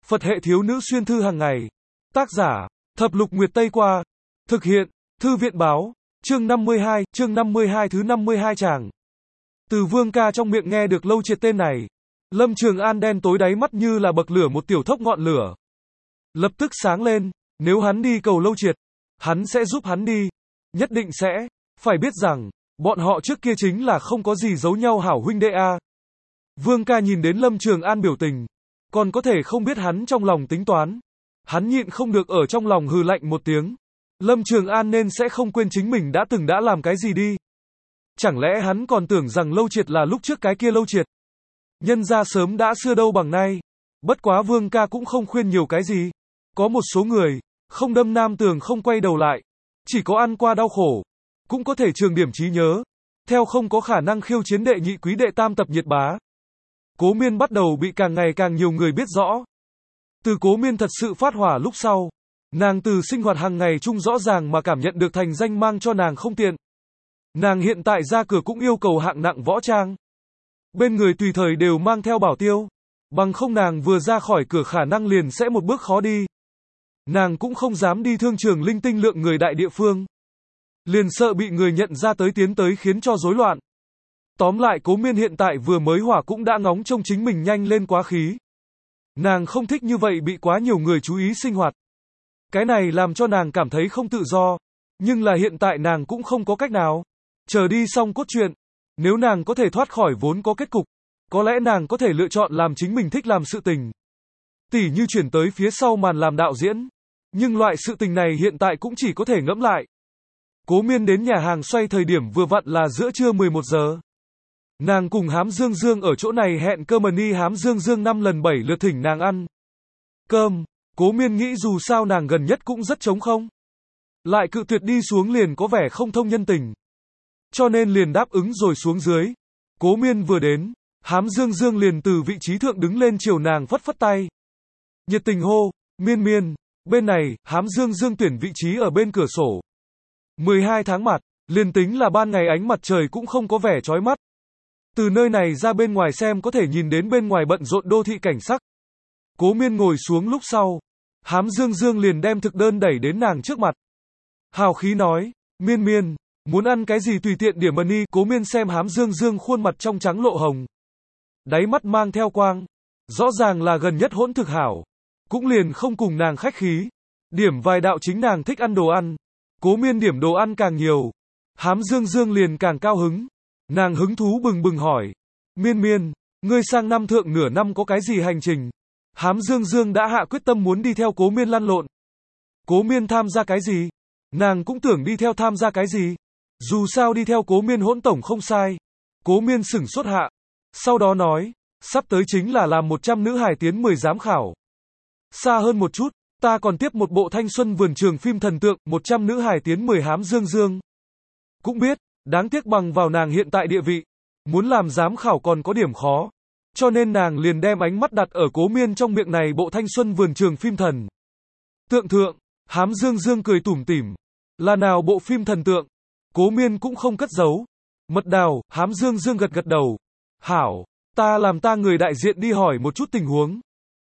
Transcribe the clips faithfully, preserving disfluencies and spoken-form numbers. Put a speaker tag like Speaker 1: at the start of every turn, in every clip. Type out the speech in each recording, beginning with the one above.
Speaker 1: Phật hệ thiếu nữ xuyên thư hàng ngày. Tác giả, Thập Lục Nguyệt Tây Qua. Thực hiện, Thư viện báo. Chương năm mươi hai, chương năm mươi hai thứ năm mươi hai tràng. Từ Vương ca trong miệng nghe được Lâu Triệt tên này. Lâm Trường An đen tối đáy mắt như là bậc lửa một tiểu thốc ngọn lửa. Lập tức sáng lên, nếu hắn đi cầu Lâu Triệt, hắn sẽ giúp hắn đi. Nhất định sẽ. Phải biết rằng, bọn họ trước kia chính là không có gì giấu nhau hảo huynh đệ a. Vương ca nhìn đến Lâm Trường An biểu tình, còn có thể không biết hắn trong lòng tính toán. Hắn nhịn không được ở trong lòng hừ lạnh một tiếng. Lâm Trường An nên sẽ không quên chính mình đã từng đã làm cái gì đi. Chẳng lẽ hắn còn tưởng rằng Lâu Triệt là lúc trước cái kia Lâu Triệt. Nhân ra sớm đã xưa đâu bằng nay. Bất quá Vương ca cũng không khuyên nhiều cái gì. Có một số người, không đâm nam tường không quay đầu lại. Chỉ có ăn qua đau khổ, cũng có thể trường điểm trí nhớ. Theo không có khả năng khiêu chiến đệ nhị quý đệ tam tập nhiệt bá. Cố Miên bắt đầu bị càng ngày càng nhiều người biết rõ. Từ Cố Miên thật sự phát hỏa lúc sau, nàng từ sinh hoạt hàng ngày chung rõ ràng mà cảm nhận được thành danh mang cho nàng không tiện. Nàng hiện tại ra cửa cũng yêu cầu hạng nặng võ trang. Bên người tùy thời đều mang theo bảo tiêu. Bằng không nàng vừa ra khỏi cửa khả năng liền sẽ một bước khó đi. Nàng cũng không dám đi thương trường linh tinh lượng người đại địa phương. Liền sợ bị người nhận ra tới tiến tới khiến cho rối loạn. Tóm lại Cố Miên hiện tại vừa mới hỏa cũng đã ngóng trông chính mình nhanh lên quá khí. Nàng không thích như vậy bị quá nhiều người chú ý sinh hoạt. Cái này làm cho nàng cảm thấy không tự do. Nhưng là hiện tại nàng cũng không có cách nào. Chờ đi xong cốt truyện. Nếu nàng có thể thoát khỏi vốn có kết cục, có lẽ nàng có thể lựa chọn làm chính mình thích làm sự tình. Tỉ như chuyển tới phía sau màn làm đạo diễn. Nhưng loại sự tình này hiện tại cũng chỉ có thể ngẫm lại. Cố Miên đến nhà hàng xoay thời điểm vừa vặn là giữa trưa mười một giờ. Nàng cùng Hám Dương Dương ở chỗ này hẹn cơm ni Hám Dương Dương năm lần bảy lượt thỉnh nàng ăn cơm. Cố Miên nghĩ dù sao nàng gần nhất cũng rất trống không. Lại cự tuyệt đi xuống liền có vẻ không thông nhân tình. Cho nên liền đáp ứng rồi xuống dưới. Cố Miên vừa đến, Hám Dương Dương liền từ vị trí thượng đứng lên chiều nàng phất phất tay. Nhiệt tình hô, Miên Miên, bên này, Hám Dương Dương tuyển vị trí ở bên cửa sổ. mười hai tháng mặt, liền tính là ban ngày ánh mặt trời cũng không có vẻ chói mắt. Từ nơi này ra bên ngoài xem có thể nhìn đến bên ngoài bận rộn đô thị cảnh sắc. Cố Miên ngồi xuống lúc sau, Hám Dương Dương liền đem thực đơn đẩy đến nàng trước mặt. Hào khí nói, Miên Miên, muốn ăn cái gì tùy tiện điểm ơn y. Cố Miên xem Hám Dương Dương khuôn mặt trong trắng lộ hồng. Đáy mắt mang theo quang. Rõ ràng là gần nhất hỗn thực hảo. Cũng liền không cùng nàng khách khí. Điểm vài đạo chính nàng thích ăn đồ ăn. Cố Miên điểm đồ ăn càng nhiều. Hám Dương Dương liền càng cao hứng. Nàng hứng thú bừng bừng hỏi. Miên Miên, ngươi sang năm thượng nửa năm có cái gì hành trình? Hám Dương Dương đã hạ quyết tâm muốn đi theo Cố Miên lăn lộn. Cố Miên tham gia cái gì? Nàng cũng tưởng đi theo tham gia cái gì? Dù sao đi theo Cố Miên hỗn tổng không sai. Cố Miên sửng sốt hạ. Sau đó nói, sắp tới chính là làm một trăm nữ hài tiến mười giám khảo. Xa hơn một chút, ta còn tiếp một bộ thanh xuân vườn trường phim thần tượng, một trăm nữ hài tiến mười Hám Dương Dương. Cũng biết, đáng tiếc bằng vào nàng hiện tại địa vị, muốn làm giám khảo còn có điểm khó. Cho nên nàng liền đem ánh mắt đặt ở Cố Miên trong miệng này bộ thanh xuân vườn trường phim thần tượng thượng. Hám Dương Dương cười tủm tỉm. Là nào bộ phim thần tượng? Cố Miên cũng không cất giấu. Mật đào. Hám Dương Dương gật gật đầu. Hảo, ta làm ta người đại diện đi hỏi một chút tình huống.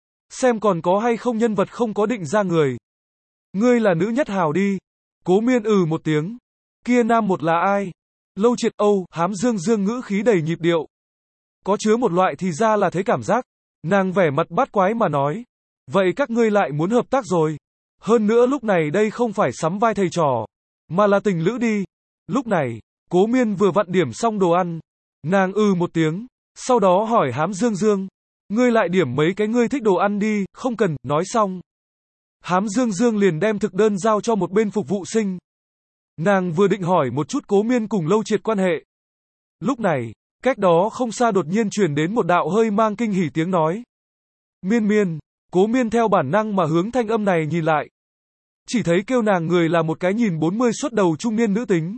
Speaker 1: Xem còn có hay không nhân vật không có định ra người. Ngươi là nữ nhất hào đi. Cố Miên ừ một tiếng. Kia nam một là ai? Lâu Triệt. Âu. Hám Dương Dương ngữ khí đầy nhịp điệu. Có chứa một loại thì ra là thế cảm giác. Nàng vẻ mặt bát quái mà nói. Vậy các ngươi lại muốn hợp tác rồi. Hơn nữa lúc này đây không phải sắm vai thầy trò, mà là tình lữ đi. Lúc này, Cố Miên vừa vặn điểm xong đồ ăn. Nàng ừ một tiếng. Sau đó hỏi Hám Dương Dương. Ngươi lại điểm mấy cái ngươi thích đồ ăn đi, không cần. Nói xong, Hám Dương Dương liền đem thực đơn giao cho một bên phục vụ sinh. Nàng vừa định hỏi một chút Cố Miên cùng Lâu Triệt quan hệ. Lúc này, cách đó không xa đột nhiên truyền đến một đạo hơi mang kinh hỉ tiếng nói. Miên Miên. Cố Miên theo bản năng mà hướng thanh âm này nhìn lại. Chỉ thấy kêu nàng người là một cái nhìn bốn mươi xuất đầu trung niên nữ tính.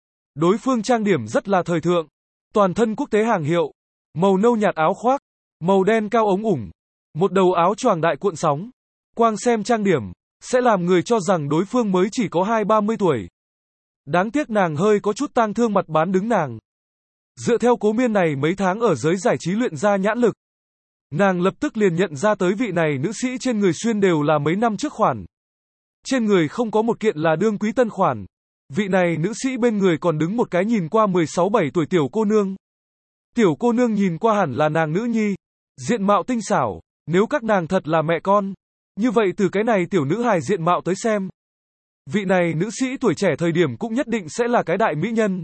Speaker 1: Đối phương trang điểm rất là thời thượng. Toàn thân quốc tế hàng hiệu. Màu nâu nhạt áo khoác. Màu đen cao ống ủng. Một đầu áo choàng đại cuộn sóng. Quang xem trang điểm, sẽ làm người cho rằng đối phương mới chỉ có hai ba mươi tuổi. Đáng tiếc nàng hơi có chút tang thương mặt bán đứng nàng. Dựa theo Cố Miên này mấy tháng ở giới giải trí luyện ra nhãn lực. Nàng lập tức liền nhận ra tới vị này nữ sĩ trên người xuyên đều là mấy năm trước khoản. Trên người không có một kiện là đương quý tân khoản. Vị này nữ sĩ bên người còn đứng một cái nhìn qua mười sáu bảy tuổi tiểu cô nương. Tiểu cô nương nhìn qua hẳn là nàng nữ nhi, diện mạo tinh xảo, nếu các nàng thật là mẹ con, như vậy từ cái này tiểu nữ hài diện mạo tới xem, vị này nữ sĩ tuổi trẻ thời điểm cũng nhất định sẽ là cái đại mỹ nhân.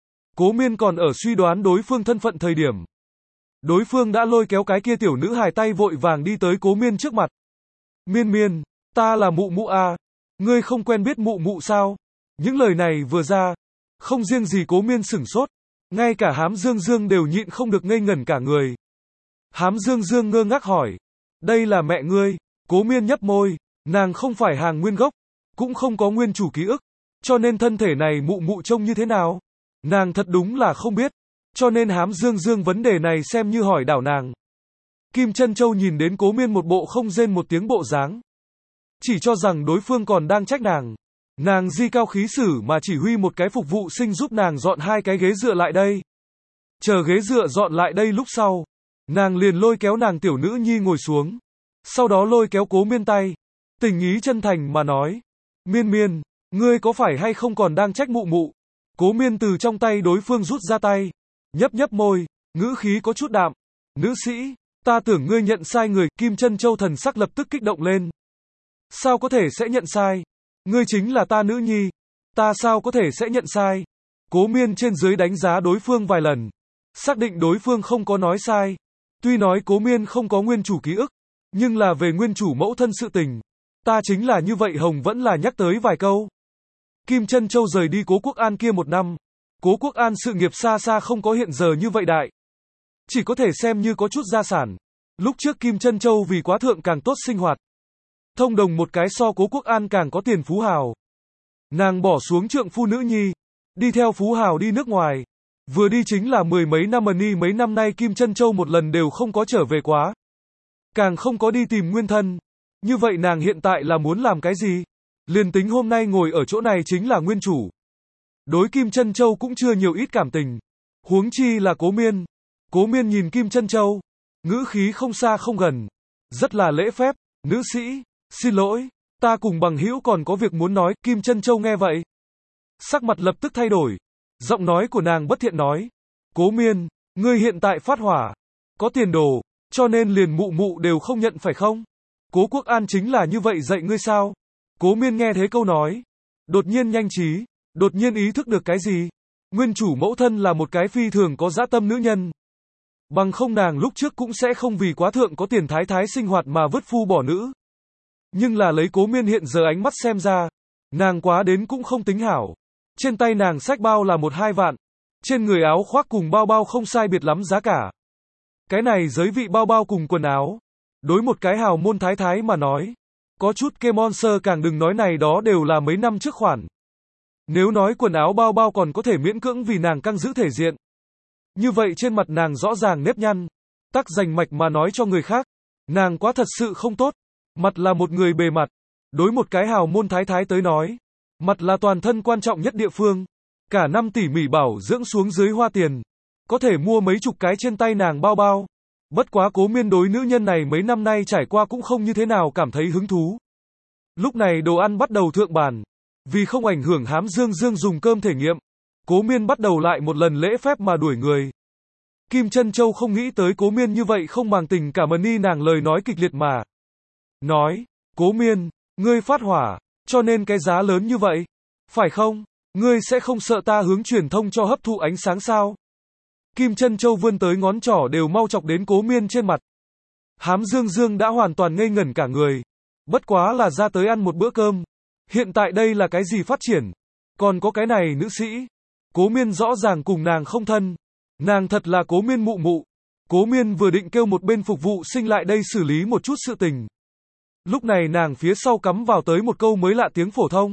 Speaker 1: Cố Miên còn ở suy đoán đối phương thân phận thời điểm, đối phương đã lôi kéo cái kia tiểu nữ hài tay vội vàng đi tới Cố Miên trước mặt. Miên Miên, ta là mụ mụ à, ngươi không quen biết mụ mụ sao? Những lời này vừa ra, không riêng gì Cố Miên sửng sốt, ngay cả Hám Dương Dương đều nhịn không được ngây ngẩn cả người. Hám Dương Dương ngơ ngác hỏi, đây là mẹ ngươi? Cố Miên nhấp môi, nàng không phải hàng nguyên gốc, cũng không có nguyên chủ ký ức, cho nên thân thể này mụ mụ trông như thế nào? Nàng thật đúng là không biết, cho nên Hám Dương Dương vấn đề này xem như hỏi đảo nàng. Kim Trân Châu nhìn đến Cố Miên một bộ không rên một tiếng bộ dáng, chỉ cho rằng đối phương còn đang trách nàng. Nàng di cao khí sử mà chỉ huy một cái phục vụ sinh giúp nàng dọn hai cái ghế dựa lại đây. Chờ ghế dựa dọn lại đây lúc sau, nàng liền lôi kéo nàng tiểu nữ nhi ngồi xuống, sau đó lôi kéo Cố Miên tay, tình ý chân thành mà nói, Miên Miên, ngươi có phải hay không còn đang trách mụ mụ? Cố Miên từ trong tay đối phương rút ra tay, nhấp nhấp môi, ngữ khí có chút đạm, nữ sĩ, ta tưởng ngươi nhận sai người. Kim Trân Châu thần sắc lập tức kích động lên. Sao có thể sẽ nhận sai? Ngươi chính là ta nữ nhi, ta sao có thể sẽ nhận sai? Cố Miên trên dưới đánh giá đối phương vài lần, xác định đối phương không có nói sai. Tuy nói Cố Miên không có nguyên chủ ký ức, nhưng là về nguyên chủ mẫu thân sự tình, ta chính là như vậy. Hồng vẫn là nhắc tới vài câu. Kim Trân Châu rời đi Cố Quốc An kia một năm, Cố Quốc An sự nghiệp xa xa không có hiện giờ như vậy đại, chỉ có thể xem như có chút gia sản. Lúc trước Kim Trân Châu vì quá thượng càng tốt sinh hoạt, thông đồng một cái so Cố Quốc An càng có tiền phú hào. Nàng bỏ xuống trượng phu nữ nhi, đi theo phú hào đi nước ngoài. Vừa đi chính là mười mấy năm, ni mấy năm nay Kim Trân Châu một lần đều không có trở về quá, càng không có đi tìm nguyên thân. Như vậy nàng hiện tại là muốn làm cái gì? Liền tính hôm nay ngồi ở chỗ này chính là nguyên chủ, đối Kim Trân Châu cũng chưa nhiều ít cảm tình, huống chi là Cố Miên. Cố Miên nhìn Kim Trân Châu, ngữ khí không xa không gần, rất là lễ phép, nữ sĩ, xin lỗi, ta cùng bằng hữu còn có việc muốn nói. Kim Trân Châu nghe vậy, sắc mặt lập tức thay đổi, giọng nói của nàng bất thiện nói, Cố Miên, ngươi hiện tại phát hỏa, có tiền đồ, cho nên liền mụ mụ đều không nhận phải không? Cố Quốc An chính là như vậy dạy ngươi sao? Cố Miên nghe thế câu nói, đột nhiên nhanh trí, đột nhiên ý thức được cái gì? Nguyên chủ mẫu thân là một cái phi thường có dã tâm nữ nhân. Bằng không nàng lúc trước cũng sẽ không vì quá thượng có tiền thái thái sinh hoạt mà vứt phu bỏ nữ. Nhưng là lấy Cố Miên hiện giờ ánh mắt xem ra, nàng quá đến cũng không tính hảo. Trên tay nàng xách bao là một hai vạn, trên người áo khoác cùng bao bao không sai biệt lắm giá cả. Cái này giới vị bao bao cùng quần áo, đối một cái hào môn thái thái mà nói, có chút kê monster, càng đừng nói này đó đều là mấy năm trước khoản. Nếu nói quần áo bao bao còn có thể miễn cưỡng vì nàng căng giữ thể diện, như vậy trên mặt nàng rõ ràng nếp nhăn, tắc rành mạch mà nói cho người khác, nàng quá thật sự không tốt. Mặt là một người bề mặt, đối một cái hào môn thái thái tới nói, mặt là toàn thân quan trọng nhất địa phương. Cả năm tỉ mỉ bảo dưỡng xuống dưới hoa tiền, có thể mua mấy chục cái trên tay nàng bao bao. Bất quá Cố Miên đối nữ nhân này mấy năm nay trải qua cũng không như thế nào cảm thấy hứng thú. Lúc này đồ ăn bắt đầu thượng bàn, vì không ảnh hưởng Hám Dương Dương dùng cơm thể nghiệm, Cố Miên bắt đầu lại một lần lễ phép mà đuổi người. Kim Trân Châu không nghĩ tới Cố Miên như vậy không màng tình cảm, ni nàng lời nói kịch liệt mà nói, Cố Miên, ngươi phát hỏa, cho nên cái giá lớn như vậy, phải không? Ngươi sẽ không sợ ta hướng truyền thông cho hấp thụ ánh sáng sao? Kim Trân Châu vươn tới ngón trỏ đều mau chọc đến Cố Miên trên mặt. Hám Dương Dương đã hoàn toàn ngây ngẩn cả người. Bất quá là ra tới ăn một bữa cơm. Hiện tại đây là cái gì phát triển? Còn có cái này nữ sĩ. Cố Miên rõ ràng cùng nàng không thân. Nàng thật là Cố Miên mụ mụ. Cố Miên vừa định kêu một bên phục vụ sinh lại đây xử lý một chút sự tình. Lúc này nàng phía sau cắm vào tới một câu mới lạ tiếng phổ thông.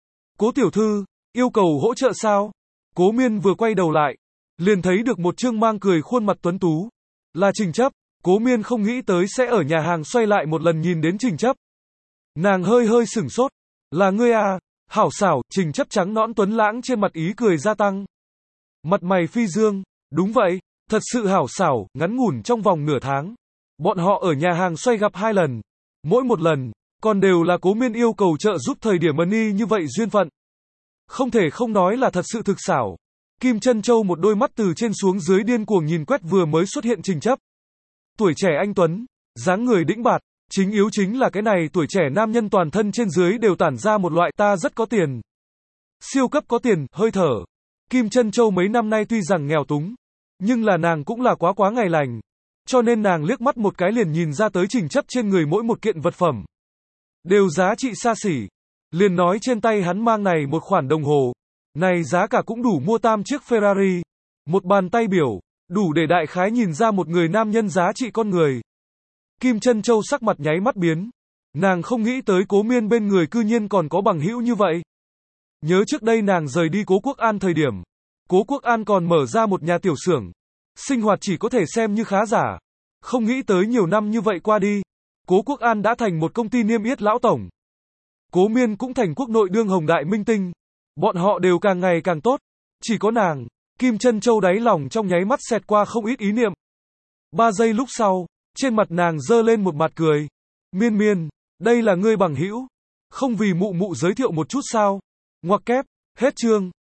Speaker 1: Cố tiểu thư, yêu cầu hỗ trợ sao? Cố Miên vừa quay đầu lại, liền thấy được một trương mang cười khuôn mặt tuấn tú. Là Trình Chấp. Cố Miên không nghĩ tới sẽ ở nhà hàng xoay lại một lần nhìn đến Trình Chấp. Nàng hơi hơi sửng sốt. Là ngươi à? Hảo xảo. Trình Chấp trắng nõn tuấn lãng trên mặt ý cười gia tăng. Mặt mày phi dương. Đúng vậy, thật sự hảo xảo, ngắn ngủn trong vòng nửa tháng. Bọn họ ở nhà hàng xoay gặp hai lần. Mỗi một lần, còn đều là Cố Miên yêu cầu trợ giúp thời điểm ân y như vậy duyên phận. Không thể không nói là thật sự thực xảo. Kim Trân Châu một đôi mắt từ trên xuống dưới điên cuồng nhìn quét vừa mới xuất hiện Trình Chấp. Tuổi trẻ anh tuấn, dáng người đĩnh bạt, chính yếu chính là cái này tuổi trẻ nam nhân toàn thân trên dưới đều tản ra một loại ta rất có tiền. Siêu cấp có tiền, hơi thở. Kim Trân Châu mấy năm nay tuy rằng nghèo túng, nhưng là nàng cũng là quá quá ngày lành. Cho nên nàng liếc mắt một cái liền nhìn ra tới Trình Chấp trên người mỗi một kiện vật phẩm đều giá trị xa xỉ. Liền nói trên tay hắn mang này một khoản đồng hồ, này giá cả cũng đủ mua tam chiếc Ferrari. Một bàn tay biểu, đủ để đại khái nhìn ra một người nam nhân giá trị con người. Kim Trân Châu sắc mặt nháy mắt biến. Nàng không nghĩ tới Cố Miên bên người cư nhiên còn có bằng hữu như vậy. Nhớ trước đây nàng rời đi Cố Quốc An thời điểm, Cố Quốc An còn mở ra một nhà tiểu xưởng, sinh hoạt chỉ có thể xem như khá giả. Không nghĩ tới nhiều năm như vậy qua đi, Cố Quốc An đã thành một công ty niêm yết lão tổng. Cố Miên cũng thành quốc nội đương hồng đại minh tinh. Bọn họ đều càng ngày càng tốt. Chỉ có nàng, Kim Trân Châu đáy lòng trong nháy mắt xẹt qua không ít ý niệm. Ba giây lúc sau, trên mặt nàng dơ lên một mặt cười. Miên Miên, đây là ngươi bằng hữu, không vì mụ mụ giới thiệu một chút sao? Ngoặc kép, hết chương.